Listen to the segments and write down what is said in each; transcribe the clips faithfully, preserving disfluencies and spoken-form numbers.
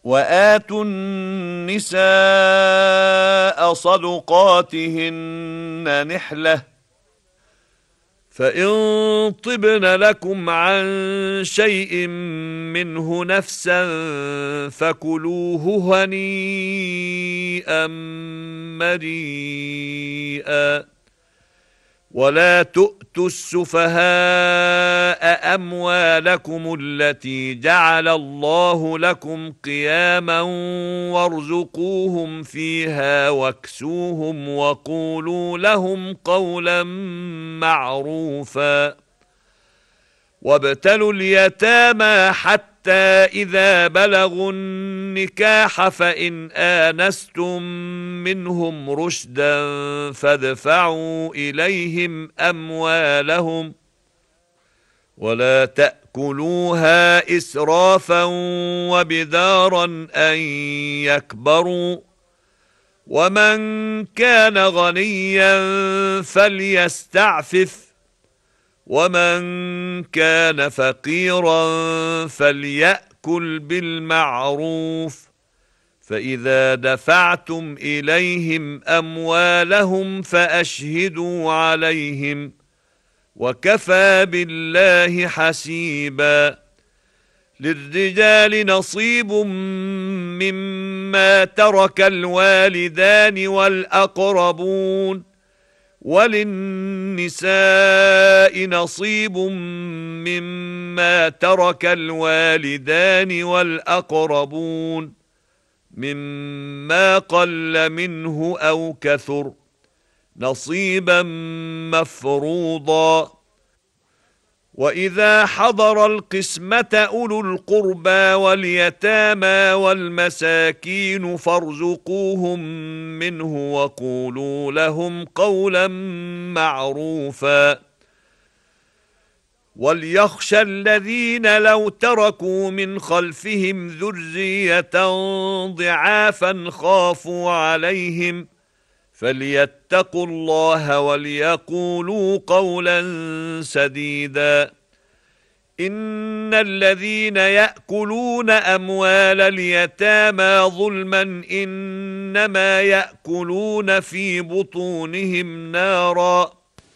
وآتوا النساء صدقاتهن نحلة فإن طبن لكم عن شيء منه نفسا فكلوه هنيئا مريئا ولا تؤتوا السفهاء أموالكم التي جعل الله لكم قياما وارزقوهم فيها واكسوهم وقولوا لهم قولا معروفا وابتلوا اليتامى حتى إذا بلغوا النكاح فإن آنستم منهم رشدا فادفعوا إليهم أموالهم ولا تأكلوها إسرافا وبدارا أن يكبروا ومن كان غنيا فليستعفف ومن كان فقيرا فليأكل بالمعروف فإذا دفعتم إليهم أموالهم فأشهدوا عليهم وكفى بالله حسيبا للرجال نصيب مما ترك الوالدان والأقربون وللنساء نصيب مما ترك الوالدان والأقربون مما قل منه أو كثر نصيبا مفروضا وإذا حضر القسمة أولو القربى واليتامى والمساكين فارزقوهم منه وقولوا لهم قولا معروفا وليخشى الذين لو تركوا من خلفهم ذرية ضعافا خافوا عليهم فليتقوا الله وليقولوا قولا سديدا إن الذين يأكلون أموال اليتامى ظلما إنما يأكلون في بطونهم نارا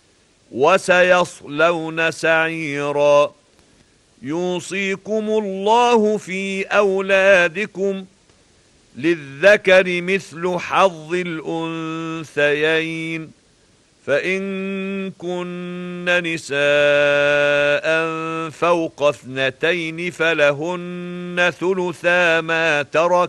وسيصلون سعيرا يوصيكم الله في أولادكم للذكر مثل حظ الأنثيين فإن كن نساء فوق اثنتين فلهن ثلثا ما ترك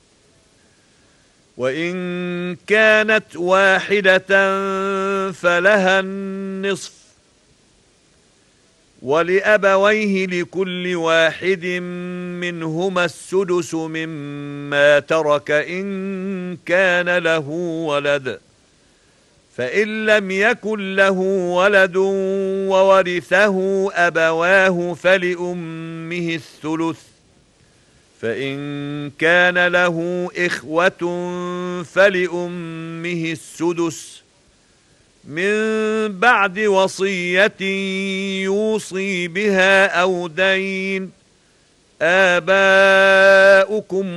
وإن كانت واحدة فلها النصف ولأبويه لكل واحد منهما السدس مما ترك إن كان له ولد فإن لم يكن له ولد وورثه أبواه فلأمه الثلث فإن كان له إخوة فلأمه السدس من بعد وصية يوصي بها أو دين آباؤكم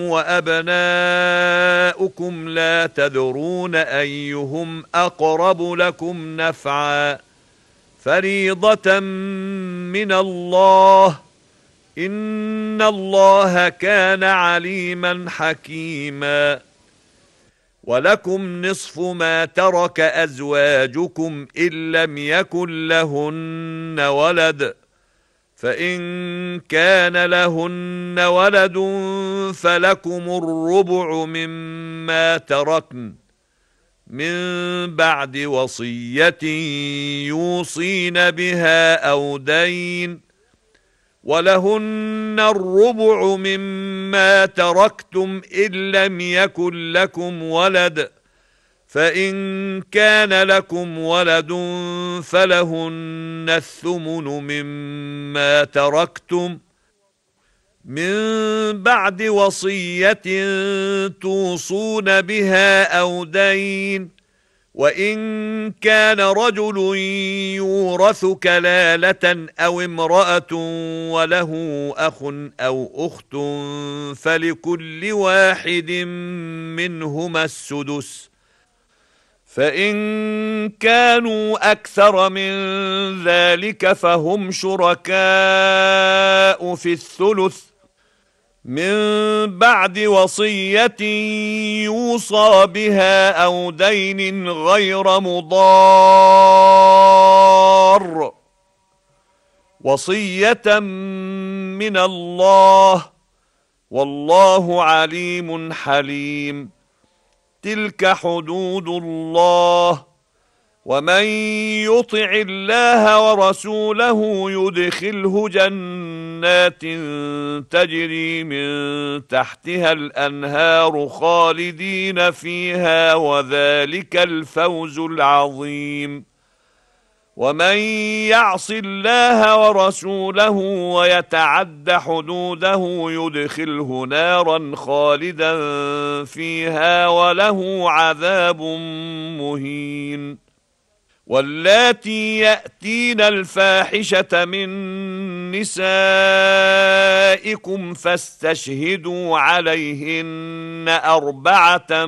وأبناؤكم لا تدرون أيهم أقرب لكم نفعا فريضة من الله إن الله كان عليما حكيما ولكم نصف ما ترك أزواجكم إن لم يكن لهن ولد فإن كان لهن ولد فلكم الربع مما تركن من بعد وصية يوصين بها أو دين ولهن الربع مما تركتم إن لم يكن لكم ولد فإن كان لكم ولد فلهن الثمن مما تركتم من بعد وصية توصون بها أو دين وإن كان رجل يورث كلالة أو امرأة وله أخ أو أخت فلكل واحد منهما السدس، فإن كانوا أكثر من ذلك فهم شركاء في الثلث من بعد وصية يوصى بها أو دين غير مضار، وصية من الله، والله عليم حليم. تلك حدود الله، ومن يطع الله ورسوله يدخله جنات تجري من تحتها الأنهار خالدين فيها، وذلك الفوز العظيم. ومن يعص الله ورسوله ويتعد حدوده يدخله نارا خالدا فيها وله عذاب مهين. واللاتي يأتين الفاحشة من نسائكم فاستشهدوا عليهن أربعة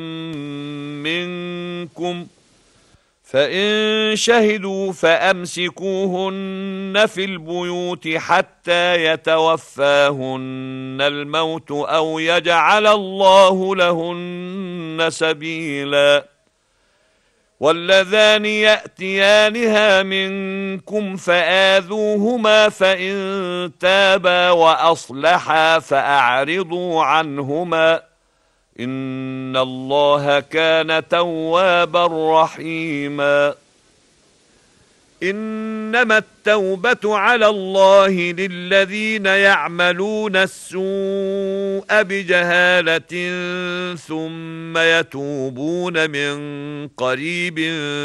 منكم، فإن شهدوا فأمسكوهن في البيوت حتى يتوفاهن الموت أو يجعل الله لهن سبيلا. واللذان يأتيانها منكم فآذوهما، فإن تابا وأصلحا فأعرضوا عنهما، إن الله كان توابا رحيما. إنما التوبة على الله للذين يعملون السوء بجهالة ثم يتوبون من قريب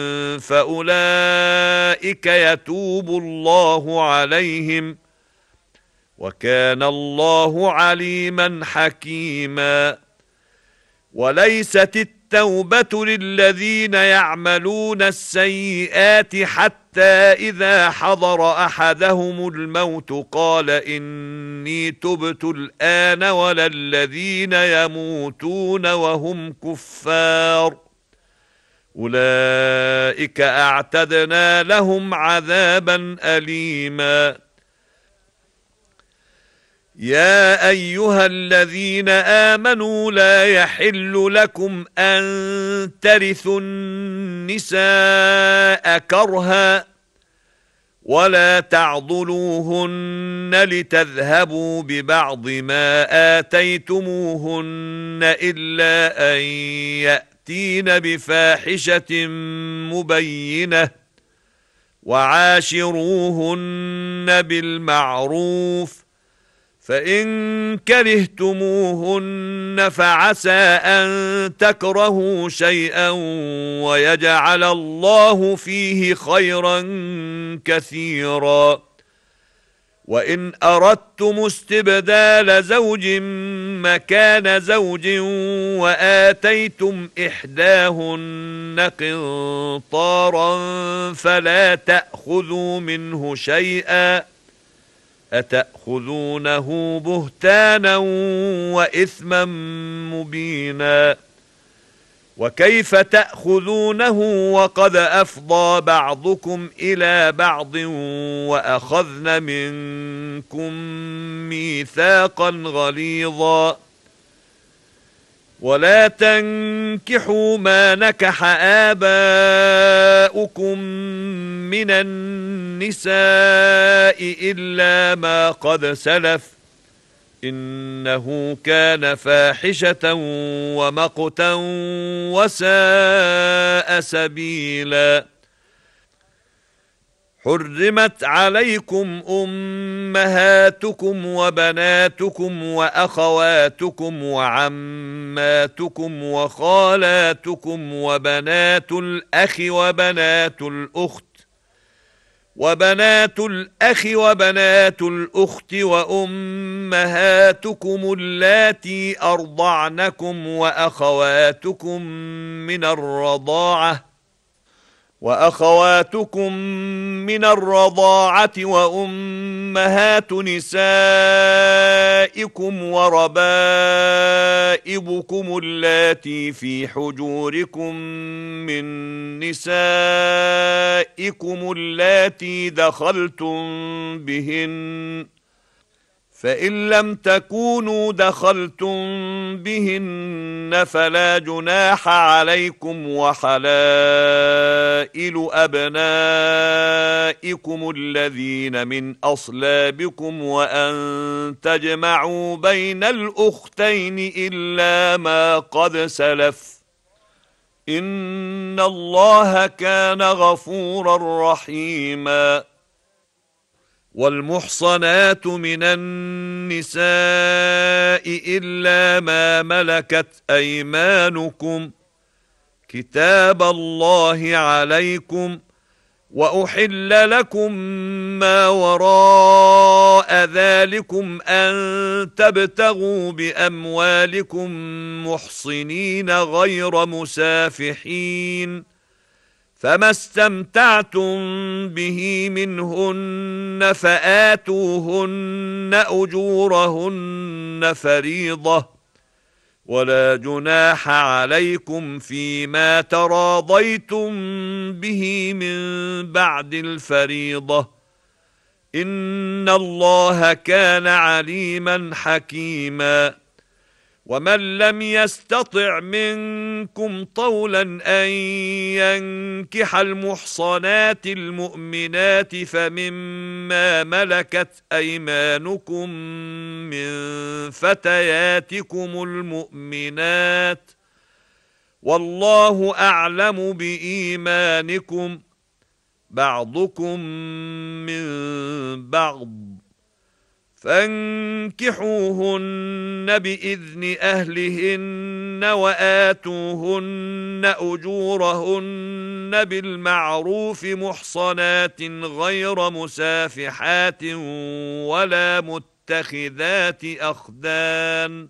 فأولئك يتوب الله عليهم، وكان الله عليما حكيما. وليست التوبة للذين يعملون السيئات حتى إذا حضر أحدهم الموت قال إني تبت الآن، ولا الذين يموتون وهم كفار، أولئك أعتدنا لهم عذابا أليما. يا أيها الذين آمنوا لا يحل لكم أن ترثوا النساء كرها، ولا تعضلوهن لتذهبوا ببعض ما آتيتموهن إلا أن يأتين بفاحشة مبينة، وعاشروهن بالمعروف، فإن كرهتموهن فعسى أن تكرهوا شيئا ويجعل الله فيه خيرا كثيرا. وإن أردتم استبدال زوج مكان زوج وآتيتم إحداهن قنطارا فلا تأخذوا منه شيئا، أتأخذونه بهتانا وإثما مبينا. وكيف تأخذونه وقد أفضى بعضكم إلى بعض وأخذن منكم ميثاقا غليظا. ولا تنكحوا ما نكح آباؤكم من النساء إلا ما قد سلف، إنه كان فاحشة ومقتا وساء سبيلا. حرمت عليكم أمهاتكم وبناتكم وأخواتكم وعماتكم وخالاتكم وبنات الأخ وبنات الأخت وبنات الأخ وبنات الأخت وأمهاتكم اللاتي أرضعنكم وأخواتكم من الرضاعة وأخواتكم من الرضاعة وأمهات نسائكم وربائبكم اللاتي في حجوركم من نسائكم اللاتي دخلتم بهن، فإن لم تكونوا دخلتم بهن فلا جناح عليكم، وحلائل أبنائكم الذين من أصلابكم وأن تجمعوا بين الأختين إلا ما قد سلف، إن الله كان غفورا رحيما. والمحصنات من النساء إلا ما ملكت أيمانكم كتاب الله عليكم، وأحل لكم ما وراء ذلكم أن تبتغوا بأموالكم محصنين غير مسافحين، فما استمتعتم به منهن فآتوهن أجورهن فريضة، ولا جناح عليكم فيما تراضيتم به من بعد الفريضة، إن الله كان عليما حكيما. ومن لم يستطع منكم طولا أن ينكح المحصنات المؤمنات فمما ملكت أيمانكم من فتياتكم المؤمنات، والله أعلم بإيمانكم، بعضكم من بعض، فانكحوهن بإذن أهلهن وآتوهن أجورهن بالمعروف محصنات غير مسافحات ولا متخذات أخدان،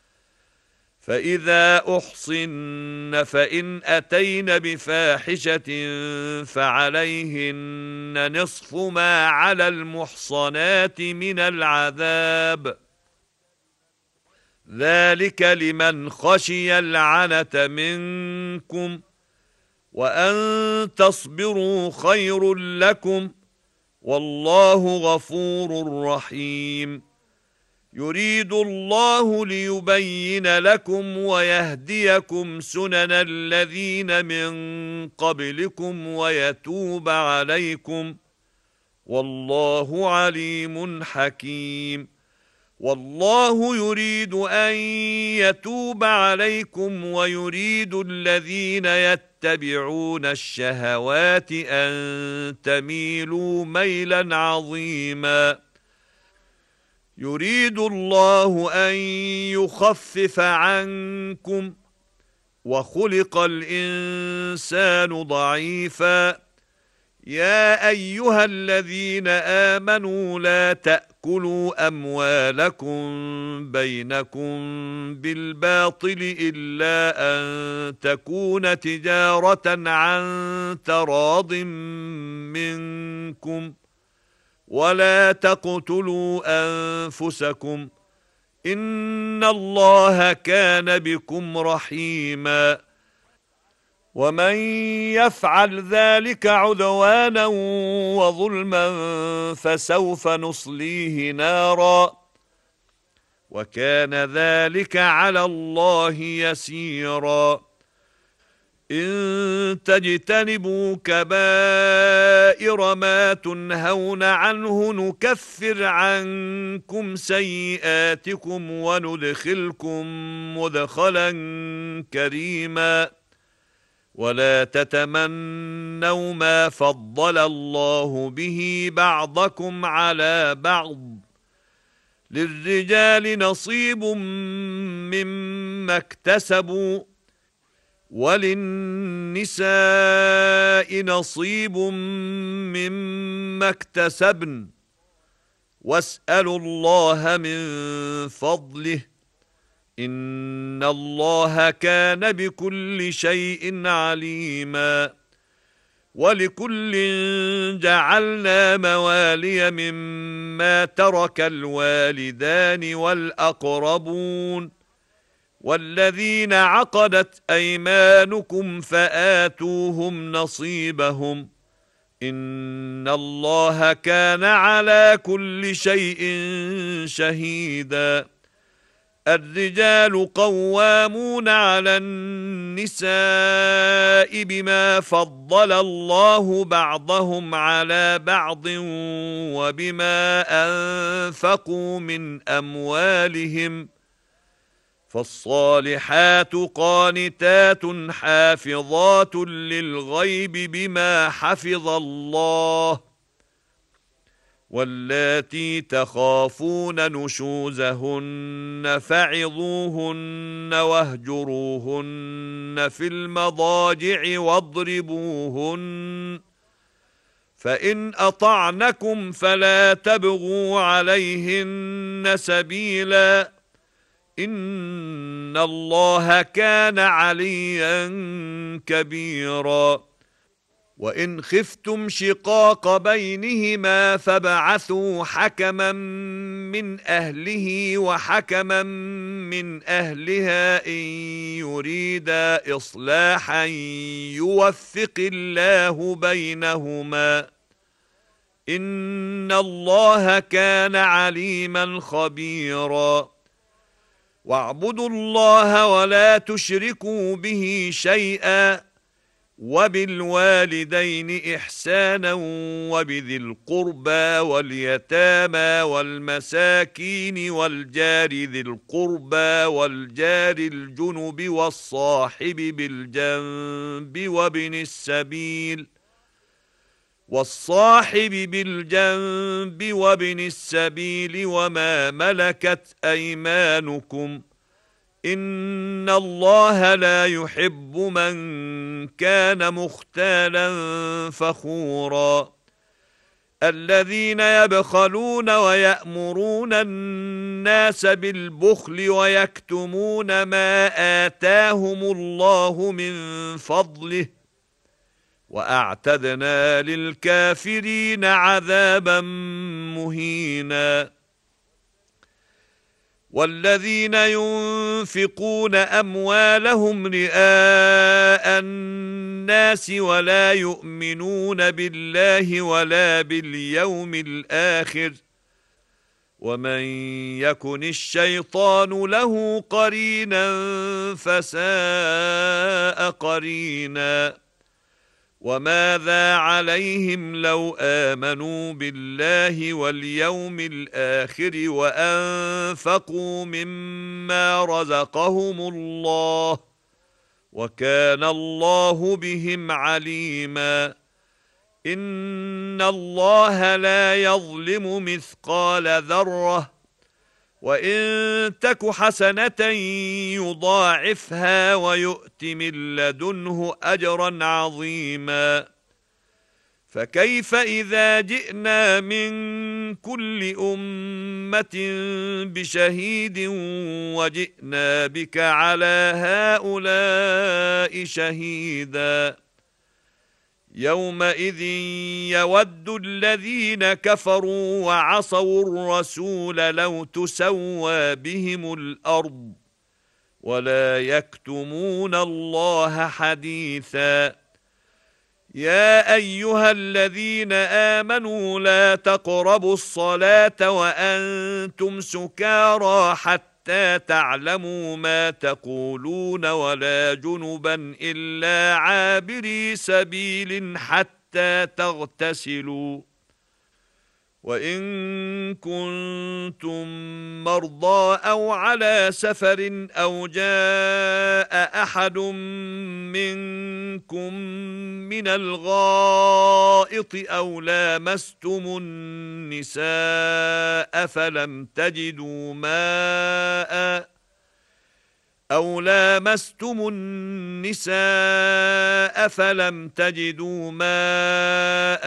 فإذا أحصن فإن أتين بفاحشة فعليهن نصف ما على المحصنات من العذاب، ذلك لمن خشي العنة منكم، وأن تصبروا خير لكم، والله غفور رحيم. يريد الله ليبين لكم ويهديكم سنن الذين من قبلكم ويتوب عليكم، والله عليم حكيم. والله يريد أن يتوب عليكم ويريد الذين يتبعون الشهوات أن تميلوا ميلا عظيما. يريد الله أن يخفف عنكم، وخلق الإنسان ضعيفا. يا أيها الذين آمنوا لا تأكلوا أموالكم بينكم بالباطل إلا أن تكون تجارة عن تراض منكم، ولا تقتلوا أنفسكم، إن الله كان بكم رحيما. ومن يفعل ذلك عدوانا وظلما فسوف نصليه نارا، وكان ذلك على الله يسيرا. إن تجتنبوا كبائر ما تنهون عنه نكفر عنكم سيئاتكم وندخلكم مدخلا كريما. ولا تتمنوا ما فضل الله به بعضكم على بعض، للرجال نصيب مما اكتسبوا وللنساء نصيب مما اكتسبن، واسألوا الله من فضله، إن الله كان بكل شيء عليما. ولكل جعلنا موالي مما ترك الوالدان والأقربون والذين عقدت أيمانكم فآتوهم نصيبهم إن الله كان على كل شيء شهيدا. الرجال قوامون على النساء بما فضل الله بعضهم على بعض وبما أنفقوا من أموالهم فالصالحات قانتات حافظات للغيب بما حفظ الله واللاتي تخافون نشوزهن فعظوهن واهجروهن في المضاجع واضربوهن فإن أطعنكم فلا تبغوا عليهن سبيلا إن الله كان عليا كبيرا. وإن خفتم شقاق بينهما فابعثوا حكما من أهله وحكما من أهلها إن يريدا إصلاحا يوفق الله بينهما إن الله كان عليما خبيرا. واعبدوا الله ولا تشركوا به شيئا وبالوالدين إحسانا وبذي القربى واليتامى والمساكين والجار ذي القربى والجار الجنب والصاحب بالجنب وابن السبيل والصاحب بالجنب وابن السبيل وما ملكت أيمانكم إن الله لا يحب من كان مختالا فخورا. الذين يبخلون ويأمرون الناس بالبخل ويكتمون ما آتاهم الله من فضله وأعتدنا للكافرين عذابا مهينا. والذين ينفقون أموالهم رئاء الناس ولا يؤمنون بالله ولا باليوم الآخر ومن يكن الشيطان له قرينا فساء قرينا. وماذا عليهم لو آمنوا بالله واليوم الآخر وأنفقوا مما رزقهم الله وكان الله بهم عليما. إن الله لا يظلم مثقال ذرة وإن تك حسنة يضاعفها ويؤت من لدنه أجرا عظيما. فكيف إذا جئنا من كل أمة بشهيد وجئنا بك على هؤلاء شهيدا. يومئذ يود الذين كفروا وعصوا الرسول لو تسوى بهم الأرض ولا يكتمون الله حديثا. يا أيها الذين آمنوا لا تقربوا الصلاة وأنتم سكارى حتى تعلموا ما تقولون ولا جنبا إلا عابري سبيل حتى تغتسلوا. وإن كنتم مرضى أو على سفر أو جاء أحد منكم من الغائط أو لامستم النساء فلم تجدوا ماء أو لامستم النساء فلم تجدوا ماء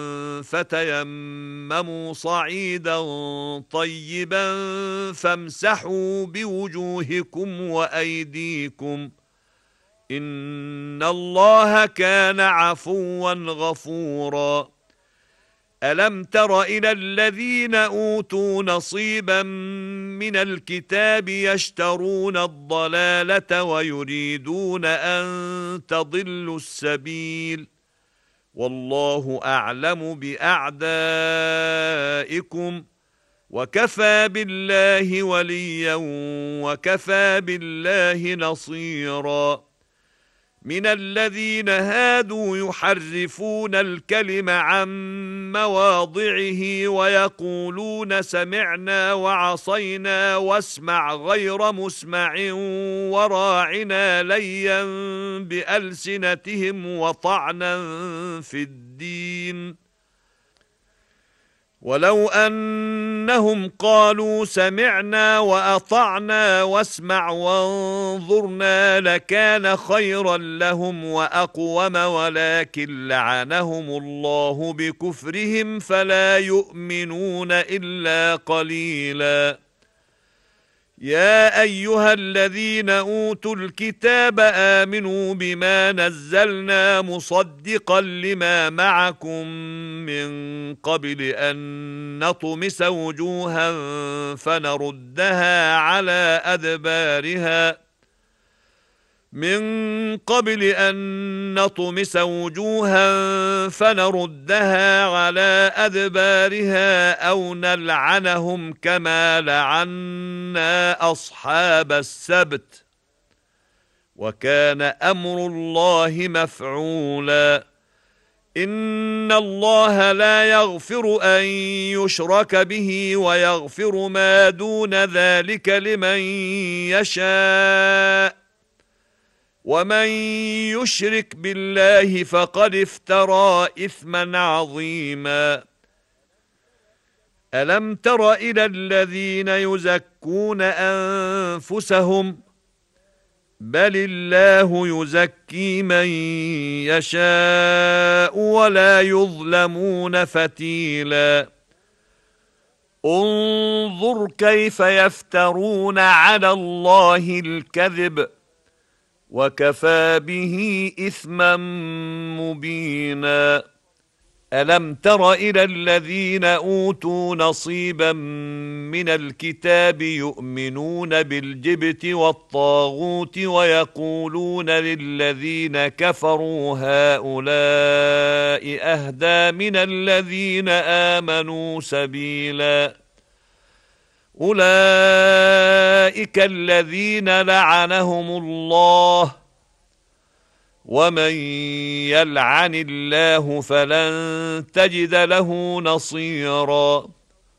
فتيمموا صعيدا طيبا فامسحوا بوجوهكم وأيديكم إن الله كان عفوا غفورا. ألم تر إلى الذين أوتوا نصيبا من الكتاب يشترون الضلالة ويريدون أن تضلوا السبيل والله أعلم بأعدائكم وكفى بالله وليا وكفى بالله نصيرا. من الذين هادوا يحرفون الكلم عن مواضعه ويقولون سمعنا وعصينا واسمع غير مسمع وراعنا ليا بألسنتهم وطعنا في الدين ولو أنهم قالوا سمعنا وأطعنا واسمع وانظرنا لكان خيرا لهم وأقوم ولكن لعنهم الله بكفرهم فلا يؤمنون إلا قليلا. يا أيها الذين أوتوا الكتاب آمنوا بما نزلنا مصدقا لما معكم من قبل أن نطمس وجوها فنردها على أدبارها من قبل أن نطمس وجوها فنردها على أدبارها أو نلعنهم كما لعنا أصحاب السبت وكان أمر الله مفعولا. إن الله لا يغفر أن يشرك به ويغفر ما دون ذلك لمن يشاء ومن يشرك بالله فقد افترى إثما عظيما. ألم تر إلى الذين يزكون أنفسهم بل الله يزكي من يشاء ولا يظلمون فتيلا. انظر كيف يفترون على الله الكذب وكفى به إثما مبينا. ألم تر إلى الذين أوتوا نصيبا من الكتاب يؤمنون بالجبت والطاغوت ويقولون للذين كفروا هؤلاء أهدى من الذين آمنوا سبيلا. أولئك الذين لعنهم الله ومن يلعن الله فلن تجد له نصيرا.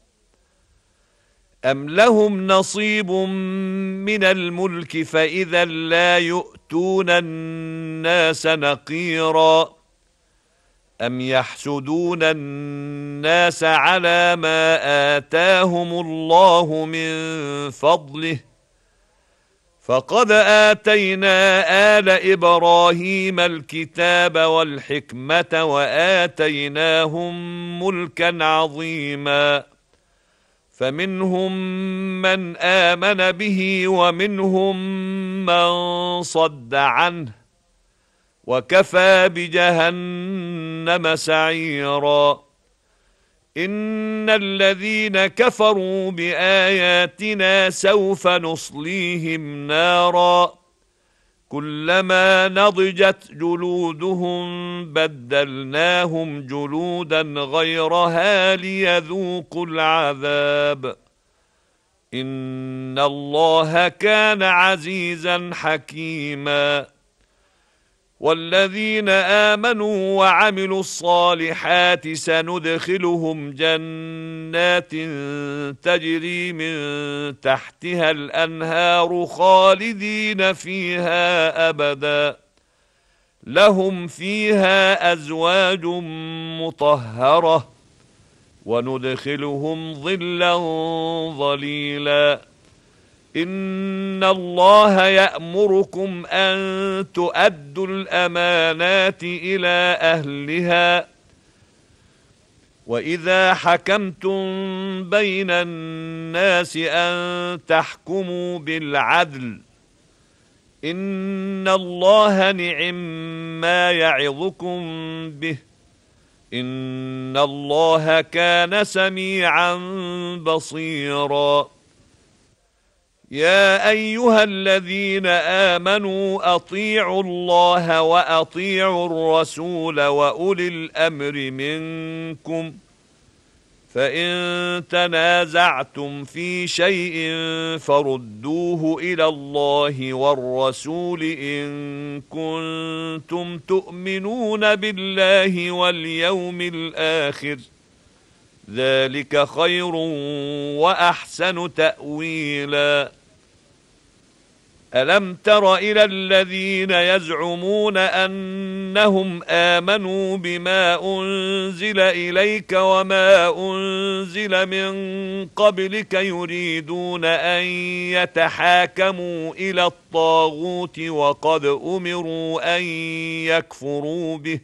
أم لهم نصيب من الملك فإذا لا يؤتون الناس نقيرا. أم يحسدون الناس على ما آتاهم الله من فضله فقد آتينا آل إبراهيم الكتاب والحكمة وآتيناهم ملكا عظيما. فمنهم من آمن به ومنهم من صد عنه وكفى بجهنم سعيرا. إن الذين كفروا بآياتنا سوف نصليهم نارا كلما نضجت جلودهم بدلناهم جلودا غيرها ليذوقوا العذاب إن الله كان عزيزا حكيما. والذين آمنوا وعملوا الصالحات سندخلهم جنات تجري من تحتها الأنهار خالدين فيها أبدا لهم فيها أزواج مطهرة وندخلهم ظلا ظليلا. إن الله يأمركم أن تؤدوا الأمانات إلى أهلها وإذا حكمتم بين الناس أن تحكموا بالعدل إن الله نعم ما يعظكم به إن الله كان سميعا بصيرا يا أيها الذين آمنوا أطيعوا الله وأطيعوا الرسول وأولي الأمر منكم فإن تنازعتم في شيء فردوه إلى الله والرسول إن كنتم تؤمنون بالله واليوم الآخر ذلك خير وأحسن تأويلا ألم تر إلى الذين يزعمون أنهم آمنوا بما أنزل إليك وما أنزل من قبلك يريدون أن يتحاكموا إلى الطاغوت وقد أمروا أن يكفروا به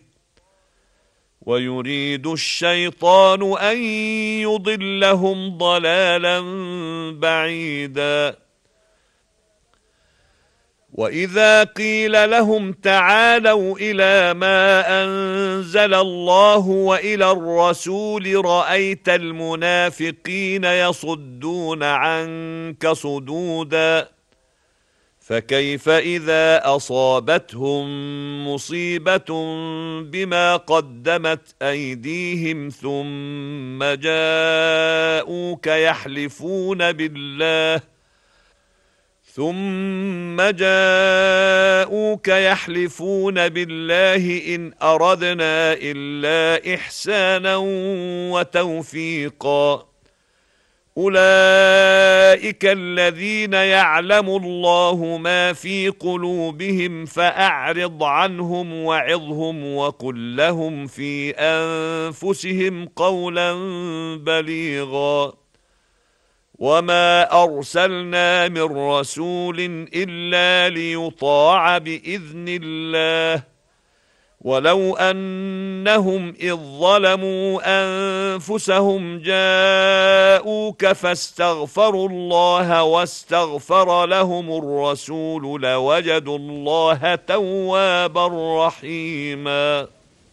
ويريد الشيطان أن يضلهم ضلالا بعيدا وإذا قيل لهم تعالوا إلى ما أنزل الله وإلى الرسول رأيت المنافقين يصدون عنك صدودا فكيف إذا أصابتهم مصيبة بما قدمت أيديهم ثم جاءوك يحلفون بالله ثم جاءوك يحلفون بالله إن أردنا إلا إحسانا وتوفيقا أولئك الذين يعلم الله ما في قلوبهم فأعرض عنهم وعظهم وقل لهم في أنفسهم قولا بليغا وما أرسلنا من رسول إلا ليطاع بإذن الله ولو أنهم إذ ظلموا أنفسهم جاءوك فاستغفروا الله واستغفر لهم الرسول لوجدوا الله توابا رحيما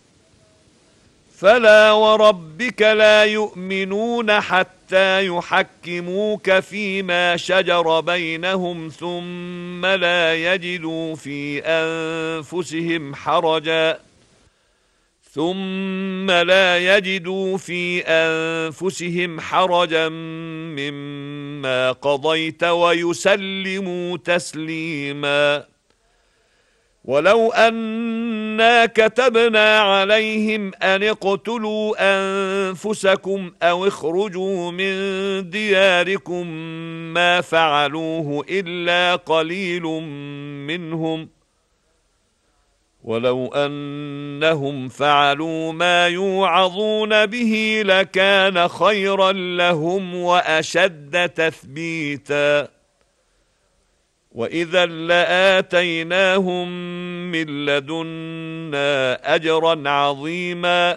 فلا وربك لا يؤمنون حتى يحكموك فيما شجر بينهم ثم لا يجدوا في أنفسهم حرجا ثم لا يجدوا في أنفسهم حرجا مما قضيت ويسلموا تسليما ولو أنا كتبنا عليهم أن اقتلوا أنفسكم أو اخرجوا من دياركم ما فعلوه إلا قليل منهم ولو أنهم فعلوا ما يوعظون به لكان خيرا لهم وأشد تثبيتا وإذا لآتيناهم من لدنا أجرا عظيما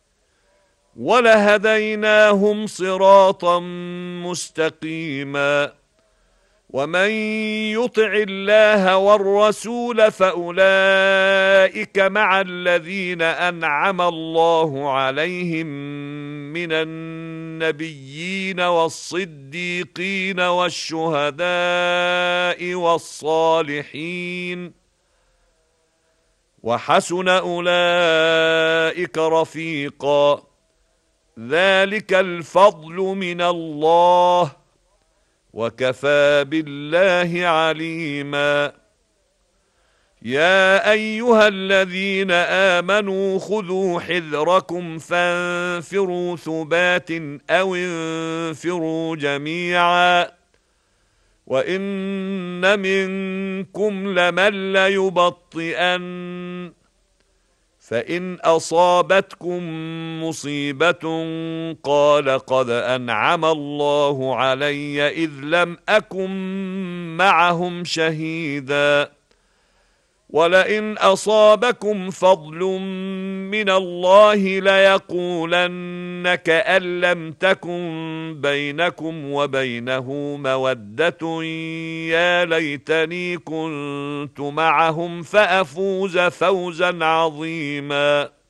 ولهديناهم صراطا مستقيما ومن يطع الله والرسول فأولئك مع الذين أنعم الله عليهم من النبيين والصديقين والشهداء والصالحين وحسن أولئك رفيقا ذلك الفضل من الله وكفى بالله عليما يا أيها الذين آمنوا خذوا حذركم فانفروا ثبات أو انفروا جميعا وإن منكم لمن ليبطئن فإن أصابتكم مصيبة قال قد أنعم الله علي إذ لم أكن معهم شهيدا ولئن أصابكم فضل من الله ليقولن كأن لم تكن بينكم وبينه مودة يا ليتني كنت معهم فأفوز فوزا عظيما.